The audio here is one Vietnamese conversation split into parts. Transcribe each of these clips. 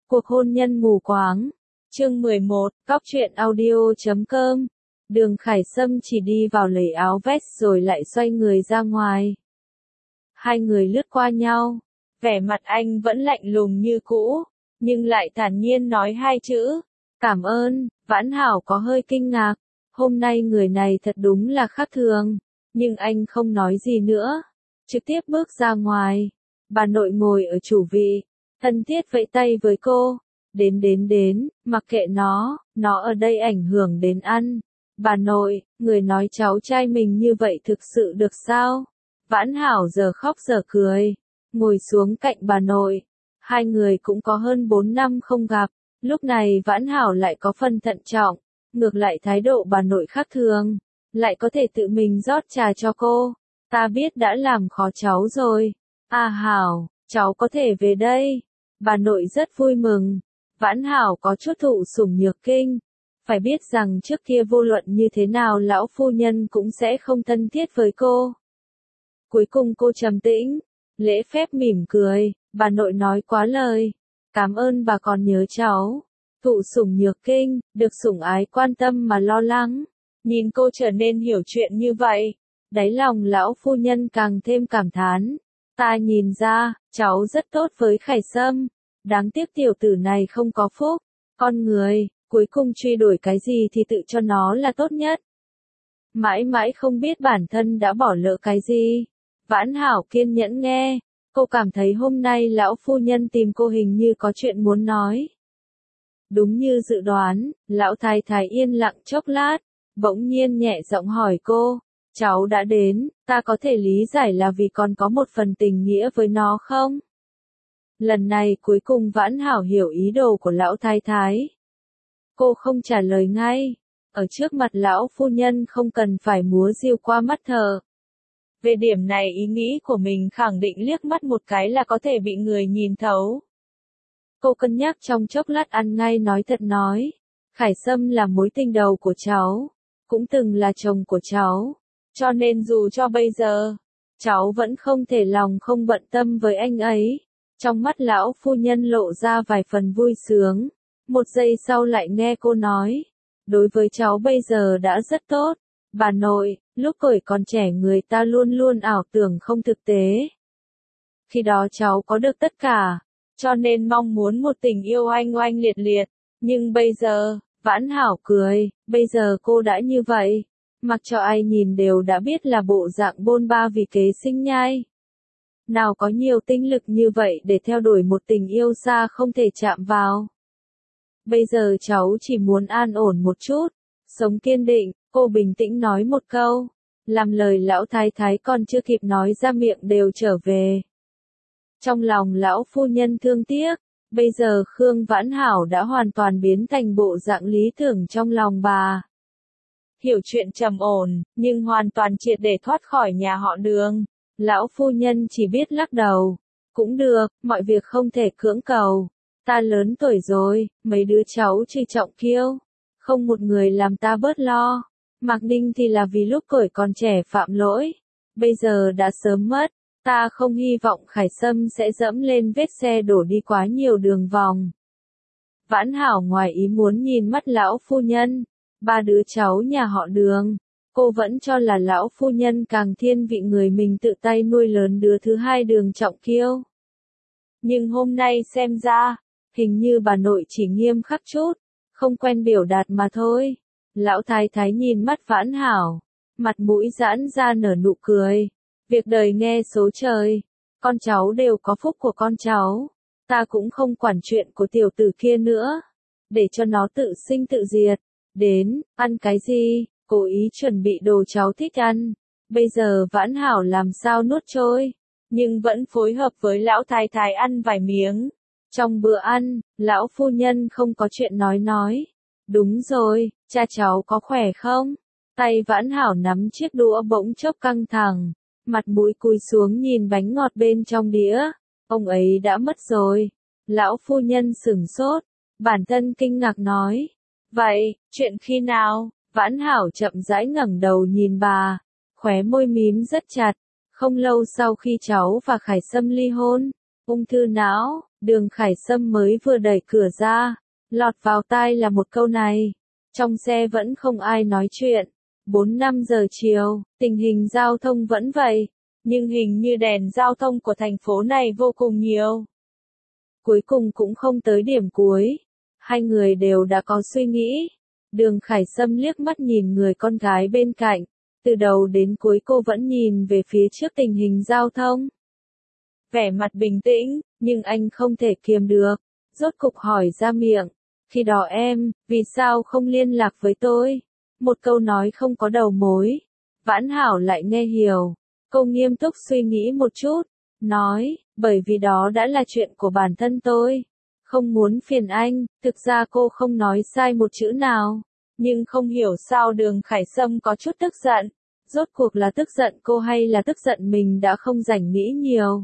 Cuộc hôn nhân mù quáng. Chương 11, Cóc truyện audio.com. Đường Khải Sâm chỉ đi vào lấy áo vest rồi lại xoay người ra ngoài. Hai người lướt qua nhau, vẻ mặt anh vẫn lạnh lùng như cũ, nhưng lại thản nhiên nói hai chữ, cảm ơn. Vãn Hảo có hơi kinh ngạc, hôm nay người này thật đúng là khác thường, nhưng anh không nói gì nữa, trực tiếp bước ra ngoài. Bà nội ngồi ở chủ vị, thân thiết vẫy tay với cô, đến, mặc kệ nó ở đây ảnh hưởng đến ăn. Bà nội, người nói cháu trai mình như vậy thực sự được sao? Vãn Hảo giờ khóc giờ cười, ngồi xuống cạnh bà nội. Hai người cũng có hơn 4 năm không gặp, lúc này Vãn Hảo lại có phần thận trọng, ngược lại thái độ bà nội khác thường, lại có thể tự mình rót trà cho cô. Ta biết đã làm khó cháu rồi. À Hảo, cháu có thể về đây. Bà nội rất vui mừng. Vãn Hảo có chút thụ sủng nhược kinh. Phải biết rằng trước kia vô luận như thế nào lão phu nhân cũng sẽ không thân thiết với cô. Cuối cùng cô trầm tĩnh, lễ phép mỉm cười, bà nội nói quá lời. Cảm ơn bà còn nhớ cháu. Thụ sủng nhược kinh, được sủng ái quan tâm mà lo lắng. Nhìn cô trở nên hiểu chuyện như vậy, đáy lòng lão phu nhân càng thêm cảm thán. Ta nhìn ra, cháu rất tốt với Khải Sâm. Đáng tiếc tiểu tử này không có phúc. Con người, cuối cùng truy đuổi cái gì thì tự cho nó là tốt nhất. Mãi mãi không biết bản thân đã bỏ lỡ cái gì. Vãn Hảo kiên nhẫn nghe. Cô cảm thấy hôm nay lão phu nhân tìm cô hình như có chuyện muốn nói. Đúng như dự đoán, lão thái thái yên lặng chốc lát, bỗng nhiên nhẹ giọng hỏi cô. Cháu đã đến, ta có thể lý giải là vì còn có một phần tình nghĩa với nó không? Lần này cuối cùng Vãn Hảo hiểu ý đồ của lão thái thái. Cô không trả lời ngay. Ở trước mặt lão phu nhân không cần phải múa diều qua mắt thờ. Về điểm này ý nghĩ của mình khẳng định liếc mắt một cái là có thể bị người nhìn thấu. Cô cân nhắc trong chốc lát ăn ngay nói thật nói. Khải Sâm là mối tình đầu của cháu, cũng từng là chồng của cháu. Cho nên dù cho bây giờ, cháu vẫn không thể lòng không bận tâm với anh ấy. Trong mắt lão phu nhân lộ ra vài phần vui sướng. Một giây sau lại nghe cô nói. Đối với cháu bây giờ đã rất tốt. Bà nội, lúc tuổi còn trẻ người ta luôn luôn ảo tưởng không thực tế. Khi đó cháu có được tất cả, cho nên mong muốn một tình yêu oanh oanh liệt liệt. Nhưng bây giờ, Vãn Hảo cười, bây giờ cô đã như vậy. Mặc cho ai nhìn đều đã biết là bộ dạng bôn ba vì kế sinh nhai. Nào có nhiều tinh lực như vậy để theo đuổi một tình yêu xa không thể chạm vào. Bây giờ cháu chỉ muốn an ổn một chút, sống kiên định, cô bình tĩnh nói một câu. Làm lời lão thái thái còn chưa kịp nói ra miệng đều trở về. Trong lòng lão phu nhân thương tiếc, bây giờ Khương Vãn Hảo đã hoàn toàn biến thành bộ dạng lý tưởng trong lòng bà. Hiểu chuyện trầm ổn, nhưng hoàn toàn triệt để thoát khỏi nhà họ Đường. Lão phu nhân chỉ biết lắc đầu. Cũng được, mọi việc không thể cưỡng cầu. Ta lớn tuổi rồi, mấy đứa cháu chỉ trọng kiêu. Không một người làm ta bớt lo. Mạc Ninh thì là vì lúc tuổi còn trẻ phạm lỗi. Bây giờ đã sớm mất. Ta không hy vọng Khải Sâm sẽ dẫm lên vết xe đổ đi quá nhiều đường vòng. Vãn Hảo ngoài ý muốn nhìn mắt lão phu nhân. Ba đứa cháu nhà họ Đường. Cô vẫn cho là lão phu nhân càng thiên vị người mình tự tay nuôi lớn đứa thứ hai Đường Trọng Kiêu. Nhưng hôm nay xem ra, hình như bà nội chỉ nghiêm khắc chút, không quen biểu đạt mà thôi. Lão thái thái nhìn mắt Vãn Hảo, mặt mũi giãn ra nở nụ cười. Việc đời nghe số trời, con cháu đều có phúc của con cháu. Ta cũng không quản chuyện của tiểu tử kia nữa, để cho nó tự sinh tự diệt. Đến, ăn cái gì? Cố ý chuẩn bị đồ cháu thích ăn. Bây giờ Vãn Hảo làm sao nuốt trôi, nhưng vẫn phối hợp với lão thái thái ăn vài miếng. Trong bữa ăn, lão phu nhân không có chuyện nói. Đúng rồi, cha cháu có khỏe không? Tay Vãn Hảo nắm chiếc đũa bỗng chốc căng thẳng, mặt mũi cúi xuống nhìn bánh ngọt bên trong đĩa. Ông ấy đã mất rồi. Lão phu nhân sửng sốt, bản thân kinh ngạc nói. Vậy, chuyện khi nào? Vãn Hảo chậm rãi ngẩng đầu nhìn bà, khóe môi mím rất chặt. Không lâu sau khi cháu và Khải Sâm ly hôn, Ung thư não, Đường Khải Sâm mới vừa đẩy cửa ra, lọt vào tai là một câu này. Trong xe vẫn không ai nói chuyện. 4-5 giờ chiều, tình hình giao thông vẫn vậy, nhưng hình như đèn giao thông của thành phố này vô cùng nhiều. Cuối cùng cũng không tới điểm cuối. Hai người đều đã có suy nghĩ. Đường Khải Sâm liếc mắt nhìn người con gái bên cạnh. Từ đầu đến cuối cô vẫn nhìn về phía trước tình hình giao thông. Vẻ mặt bình tĩnh, nhưng anh không thể kiềm được. Rốt cục hỏi ra miệng. Khi đó em, vì sao không liên lạc với tôi? Một câu nói không có đầu mối. Vãn Hảo lại nghe hiểu. Cô nghiêm túc suy nghĩ một chút. Nói, bởi vì đó đã là chuyện của bản thân tôi. Không muốn phiền anh, thực ra cô không nói sai một chữ nào. Nhưng không hiểu sao Đường Khải Sâm có chút tức giận. Rốt cuộc là tức giận cô hay là tức giận mình đã không rảnh nghĩ nhiều.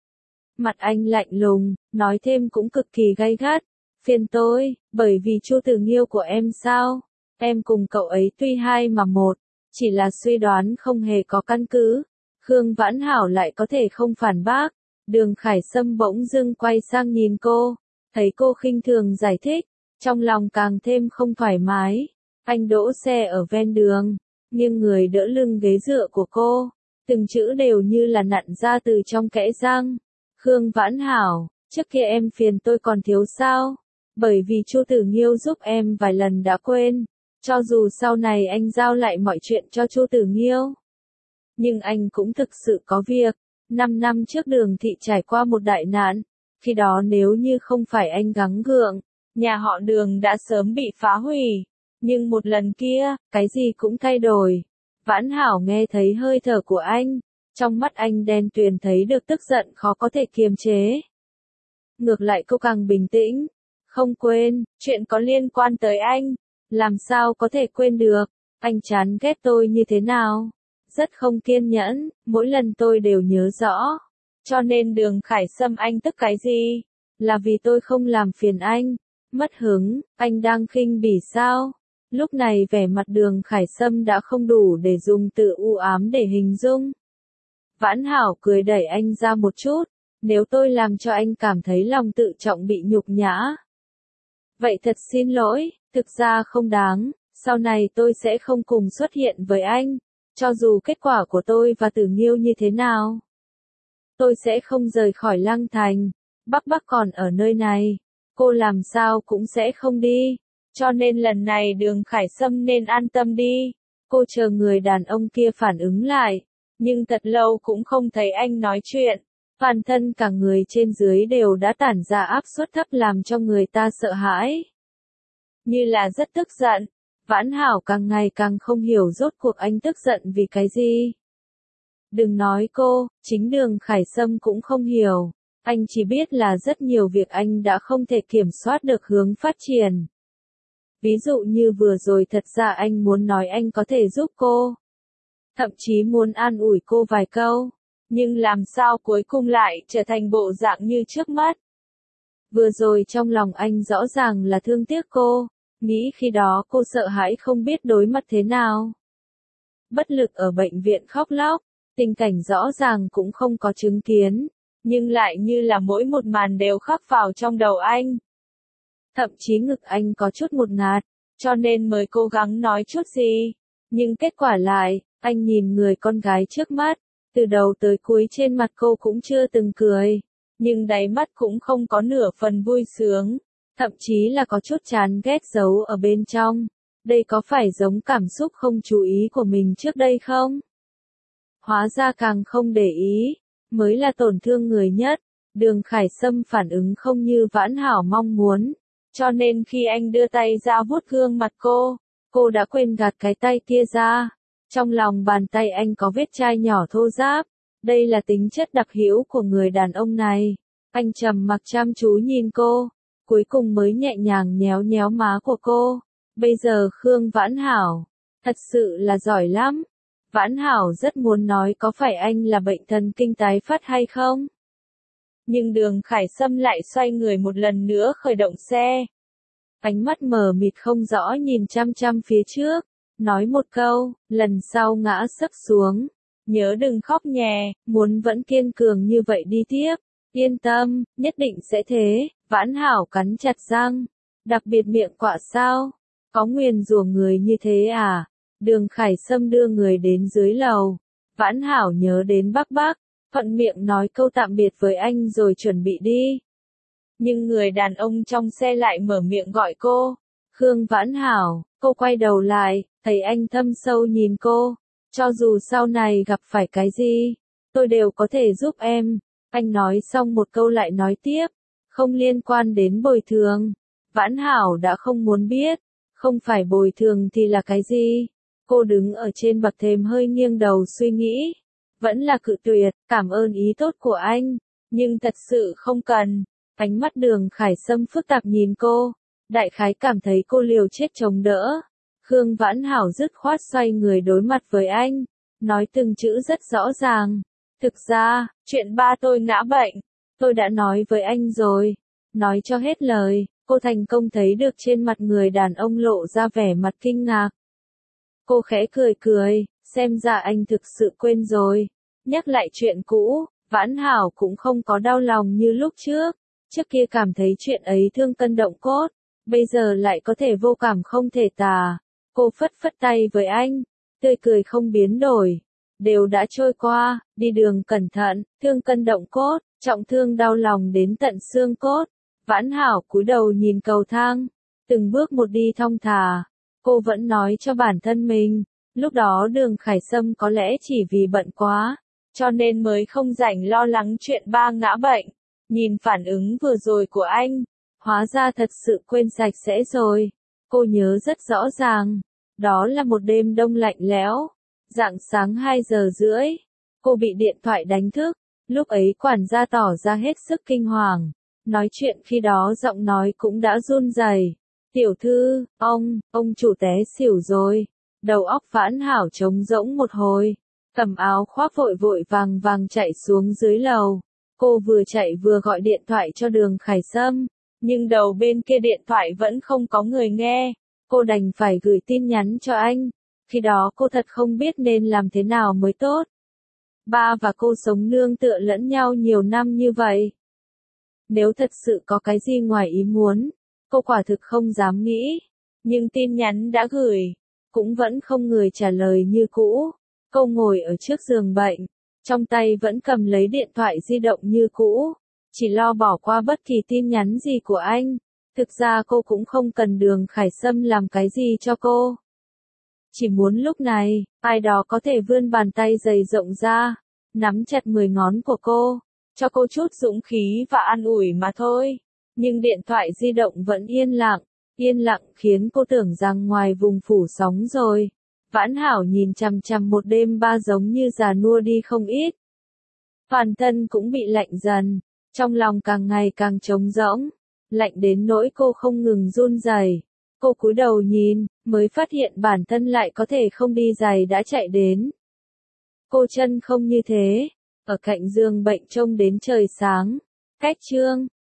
Mặt anh lạnh lùng, nói thêm cũng cực kỳ gay gắt. Phiền tôi, bởi vì Chu Tử Nghiêu của em sao? Em cùng cậu ấy tuy hai mà một, chỉ là suy đoán không hề có căn cứ. Khương Vãn Hảo lại có thể không phản bác. Đường Khải Sâm bỗng dưng quay sang nhìn cô, thấy cô khinh thường giải thích, trong lòng càng thêm không thoải mái. Anh đỗ xe ở ven đường, nghiêng người đỡ lưng ghế dựa của cô, từng chữ đều như là nặn ra từ trong kẽ răng. Khương Vãn Hảo, trước kia em phiền tôi còn thiếu sao? Bởi vì Chu Tử Nghiêu giúp em vài lần đã quên, cho dù sau này anh giao lại mọi chuyện cho Chu Tử Nghiêu. Nhưng anh cũng thực sự có việc. 5 năm trước Đường thị trải qua một đại nạn, khi đó nếu như không phải anh gắng gượng, nhà họ Đường đã sớm bị phá hủy. Nhưng một lần kia, cái gì cũng thay đổi. Vãn Hảo nghe thấy hơi thở của anh, trong mắt anh đen tuyền thấy được tức giận khó có thể kiềm chế. Ngược lại cô càng bình tĩnh, không quên, chuyện có liên quan tới anh, làm sao có thể quên được, anh chán ghét tôi như thế nào. Rất không kiên nhẫn, mỗi lần tôi đều nhớ rõ. Cho nên Đường Khải Sâm anh tức cái gì? Là vì tôi không làm phiền anh. Mất hứng, anh đang khinh bỉ sao? Lúc này vẻ mặt Đường Khải Sâm đã không đủ để dùng từ u ám để hình dung. Vãn Hảo cười đẩy anh ra một chút. Nếu tôi làm cho anh cảm thấy lòng tự trọng bị nhục nhã. Vậy thật xin lỗi, thực ra không đáng. Sau này tôi sẽ không cùng xuất hiện với anh. Cho dù kết quả của tôi và Tử Nghiêu như thế nào, tôi sẽ không rời khỏi Lăng Thành. Bắc còn ở nơi này, cô làm sao cũng sẽ không đi. Cho nên lần này Đường Khải Sâm nên an tâm đi. Cô chờ người đàn ông kia phản ứng lại, nhưng thật lâu cũng không thấy anh nói chuyện. Toàn thân cả người trên dưới đều đã tản ra áp suất thấp làm cho người ta sợ hãi. Như là rất tức giận. Vãn Hảo càng ngày càng không hiểu rốt cuộc anh tức giận vì cái gì. Đừng nói cô, chính Đường Khải Sâm cũng không hiểu. Anh chỉ biết là rất nhiều việc anh đã không thể kiểm soát được hướng phát triển. Ví dụ như vừa rồi thật ra anh muốn nói anh có thể giúp cô. Thậm chí muốn an ủi cô vài câu. Nhưng làm sao cuối cùng lại trở thành bộ dạng như trước mắt. Vừa rồi trong lòng anh rõ ràng là thương tiếc cô. Nghĩ khi đó cô sợ hãi không biết đối mặt thế nào. Bất lực ở bệnh viện khóc lóc, tình cảnh rõ ràng cũng không có chứng kiến, nhưng lại như là mỗi một màn đều khắc vào trong đầu anh. Thậm chí ngực anh có chút một ngạt, cho nên mới cố gắng nói chút gì. Nhưng kết quả lại, anh nhìn người con gái trước mắt, từ đầu tới cuối trên mặt cô cũng chưa từng cười, nhưng đáy mắt cũng không có nửa phần vui sướng. Thậm chí là có chút chán ghét giấu ở bên trong. Đây có phải giống cảm xúc không chú ý của mình trước đây không? Hóa ra càng không để ý, mới là tổn thương người nhất. Đường Khải Sâm phản ứng không như Vãn Hảo mong muốn. Cho nên khi anh đưa tay ra vuốt gương mặt cô đã quên gạt cái tay kia ra. Trong lòng bàn tay anh có vết chai nhỏ thô ráp. Đây là tính chất đặc hữu của người đàn ông này. Anh trầm mặc chăm chú nhìn cô. Cuối cùng mới nhẹ nhàng nhéo nhéo má của cô. Bây giờ Khương Vãn Hảo, thật sự là giỏi lắm. Vãn Hảo rất muốn nói có phải anh là bệnh thần kinh tái phát hay không? Nhưng Đường Khải Sâm lại xoay người một lần nữa khởi động xe. Ánh mắt mờ mịt không rõ nhìn chăm chăm phía trước. Nói một câu, lần sau ngã sấp xuống. Nhớ đừng khóc nhè, muốn vẫn kiên cường như vậy đi tiếp. Yên tâm, nhất định sẽ thế, Vãn Hảo cắn chặt răng. Đặc biệt miệng quạ sao? Có nguyền rủa người như thế à? Đường Khải Sâm đưa người đến dưới lầu. Vãn Hảo nhớ đến Bắc Bắc, thuận miệng nói câu tạm biệt với anh rồi chuẩn bị đi. Nhưng người đàn ông trong xe lại mở miệng gọi cô. Khương Vãn Hảo, cô quay đầu lại, thấy anh thâm sâu nhìn cô. Cho dù sau này gặp phải cái gì, tôi đều có thể giúp em. Anh nói xong một câu lại nói tiếp, không liên quan đến bồi thường. Vãn Hảo đã không muốn biết, không phải bồi thường thì là cái gì? Cô đứng ở trên bậc thềm hơi nghiêng đầu suy nghĩ. Vẫn là cự tuyệt, cảm ơn ý tốt của anh, nhưng thật sự không cần. Ánh mắt Đường Khải Sâm phức tạp nhìn cô, đại khái cảm thấy cô liều chết chống đỡ. Khương Vãn Hảo dứt khoát xoay người đối mặt với anh, nói từng chữ rất rõ ràng. Thực ra, chuyện ba tôi ngã bệnh, tôi đã nói với anh rồi. Nói cho hết lời, cô thành công thấy được trên mặt người đàn ông lộ ra vẻ mặt kinh ngạc. Cô khẽ cười cười, xem ra anh thực sự quên rồi. Nhắc lại chuyện cũ, Vãn Hảo cũng không có đau lòng như lúc trước. Trước kia cảm thấy chuyện ấy thương cân động cốt, bây giờ lại có thể vô cảm không thể tả. Cô phất phất tay với anh, tươi cười không biến đổi. Đều đã trôi qua, đi đường cẩn thận, thương cân động cốt, trọng thương đau lòng đến tận xương cốt. Vãn Hảo cúi đầu nhìn cầu thang, từng bước một đi thong thả. Cô vẫn nói cho bản thân mình, lúc đó Đường Khải Sâm có lẽ chỉ vì bận quá, cho nên mới không rảnh lo lắng chuyện ba ngã bệnh. Nhìn phản ứng vừa rồi của anh, hóa ra thật sự quên sạch sẽ rồi. Cô nhớ rất rõ ràng, đó là một đêm đông lạnh lẽo, rạng sáng 2 giờ rưỡi, cô bị điện thoại đánh thức, lúc ấy quản gia tỏ ra hết sức kinh hoàng, nói chuyện khi đó giọng nói cũng đã run rẩy. Tiểu thư, ông chủ té xỉu rồi. Đầu óc Vãn Hảo trống rỗng một hồi, cầm áo khoác vội vội vàng vàng chạy xuống dưới lầu. Cô vừa chạy vừa gọi điện thoại cho Đường Khải Sâm, nhưng đầu bên kia điện thoại vẫn không có người nghe. Cô đành phải gửi tin nhắn cho anh. Khi đó cô thật không biết nên làm thế nào mới tốt. Ba và cô sống nương tựa lẫn nhau nhiều năm như vậy. Nếu thật sự có cái gì ngoài ý muốn, cô quả thực không dám nghĩ. Nhưng tin nhắn đã gửi, cũng vẫn không người trả lời như cũ. Cô ngồi ở trước giường bệnh, trong tay vẫn cầm lấy điện thoại di động như cũ, chỉ lo bỏ qua bất kỳ tin nhắn gì của anh. Thực ra cô cũng không cần Đường Khải Sâm làm cái gì cho cô. Chỉ muốn lúc này, ai đó có thể vươn bàn tay dày rộng ra, nắm chặt 10 ngón của cô, cho cô chút dũng khí và an ủi mà thôi. Nhưng điện thoại di động vẫn yên lặng khiến cô tưởng rằng ngoài vùng phủ sóng rồi. Vãn Hảo nhìn chằm chằm một đêm ba giống như già nua đi không ít. Toàn thân cũng bị lạnh dần, trong lòng càng ngày càng trống rỗng, lạnh đến nỗi cô không ngừng run rẩy. Cô cúi đầu nhìn, mới phát hiện bản thân lại có thể không đi giày đã chạy đến. Cô chân không như thế, ở cạnh giường bệnh trông đến trời sáng. Cách chương